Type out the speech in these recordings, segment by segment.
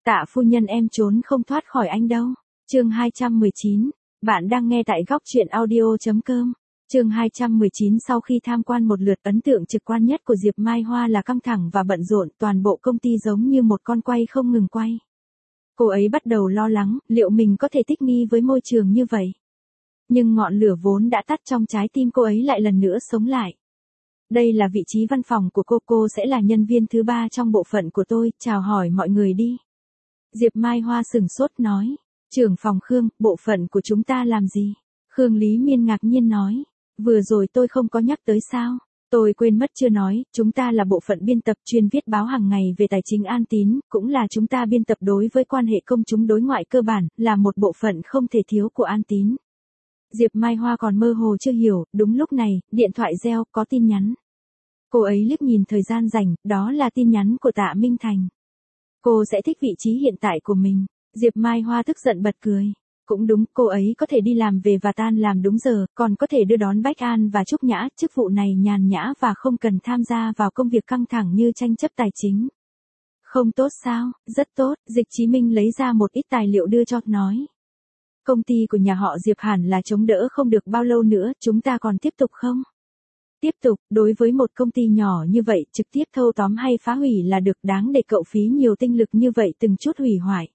Tạ phu nhân em trốn không thoát khỏi anh đâu. Chương 219. Bạn đang nghe tại góc truyện audio.com. Chương 219. Sau khi tham quan một lượt, ấn tượng trực quan nhất của Diệp Mai Hoa là căng thẳng và bận rộn, toàn bộ công ty giống như một con quay không ngừng quay. Cô ấy bắt đầu lo lắng, liệu mình có thể thích nghi với môi trường như vậy? Nhưng ngọn lửa vốn đã tắt trong trái tim cô ấy lại lần nữa sống lại. Đây là vị trí văn phòng của cô sẽ là nhân viên thứ 3 trong bộ phận của tôi, chào hỏi mọi người đi. Diệp Mai Hoa sửng sốt nói, trưởng phòng Khương, bộ phận của chúng ta làm gì? Khương Lý Miên ngạc nhiên nói, vừa rồi tôi không có nhắc tới sao? Tôi quên mất chưa nói, chúng ta là bộ phận biên tập chuyên viết báo hàng ngày về tài chính An Tín, cũng là chúng ta biên tập đối với quan hệ công chúng đối ngoại cơ bản, là một bộ phận không thể thiếu của An Tín. Diệp Mai Hoa còn mơ hồ chưa hiểu, đúng lúc này, điện thoại reo, có tin nhắn. Cô ấy liếc nhìn thời gian rảnh, đó là tin nhắn của Tạ Minh Thành. Cô sẽ thích vị trí hiện tại của mình. Diệp Mai Hoa tức giận bật cười. Cũng đúng, cô ấy có thể đi làm về và tan làm đúng giờ, còn có thể đưa đón Bách An và Trúc Nhã, chức vụ này nhàn nhã và không cần tham gia vào công việc căng thẳng như tranh chấp tài chính. Không tốt sao? Rất tốt, Dịch Chí Minh lấy ra một ít tài liệu đưa cho, nói. Công ty của nhà họ Diệp hẳn là chống đỡ không được bao lâu nữa, chúng ta còn tiếp tục không? Tiếp tục, đối với một công ty nhỏ như vậy, trực tiếp thâu tóm hay phá hủy là được, đáng để cậu phí nhiều tinh lực như vậy từng chút hủy hoại.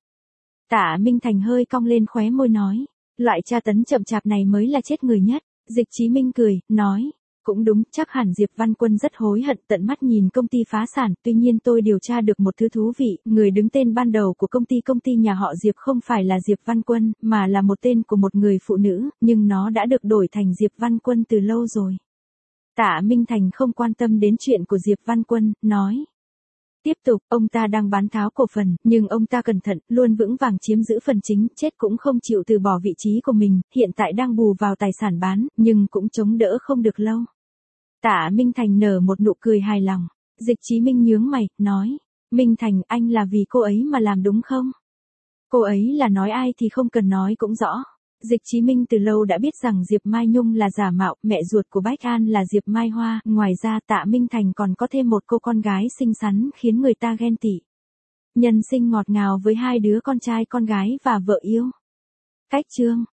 Tạ Minh Thành hơi cong lên khóe môi nói, loại tra tấn chậm chạp này mới là chết người nhất. Dịch Chí Minh cười, nói, cũng đúng, chắc hẳn Diệp Văn Quân rất hối hận tận mắt nhìn công ty phá sản, tuy nhiên tôi điều tra được một thứ thú vị, người đứng tên ban đầu của công ty nhà họ Diệp không phải là Diệp Văn Quân, mà là một tên của một người phụ nữ, nhưng nó đã được đổi thành Diệp Văn Quân từ lâu rồi. Tạ Minh Thành không quan tâm đến chuyện của Diệp Văn Quân, nói. Tiếp tục, ông ta đang bán tháo cổ phần, nhưng ông ta cẩn thận, luôn vững vàng chiếm giữ phần chính, chết cũng không chịu từ bỏ vị trí của mình, hiện tại đang bù vào tài sản bán, nhưng cũng chống đỡ không được lâu. Tạ Minh Thành nở một nụ cười hài lòng. Dịch Chí Minh nhướng mày, nói. Minh Thành, anh là vì cô ấy mà làm đúng không? Cô ấy là nói ai thì không cần nói cũng rõ. Dịch Chí Minh từ lâu đã biết rằng Diệp Mai Nhung là giả mạo, mẹ ruột của Bách An là Diệp Mai Hoa, ngoài ra Tạ Minh Thành còn có thêm một cô con gái xinh xắn khiến người ta ghen tị. Nhân sinh ngọt ngào với 2 đứa con trai con gái và vợ yêu. Cách chương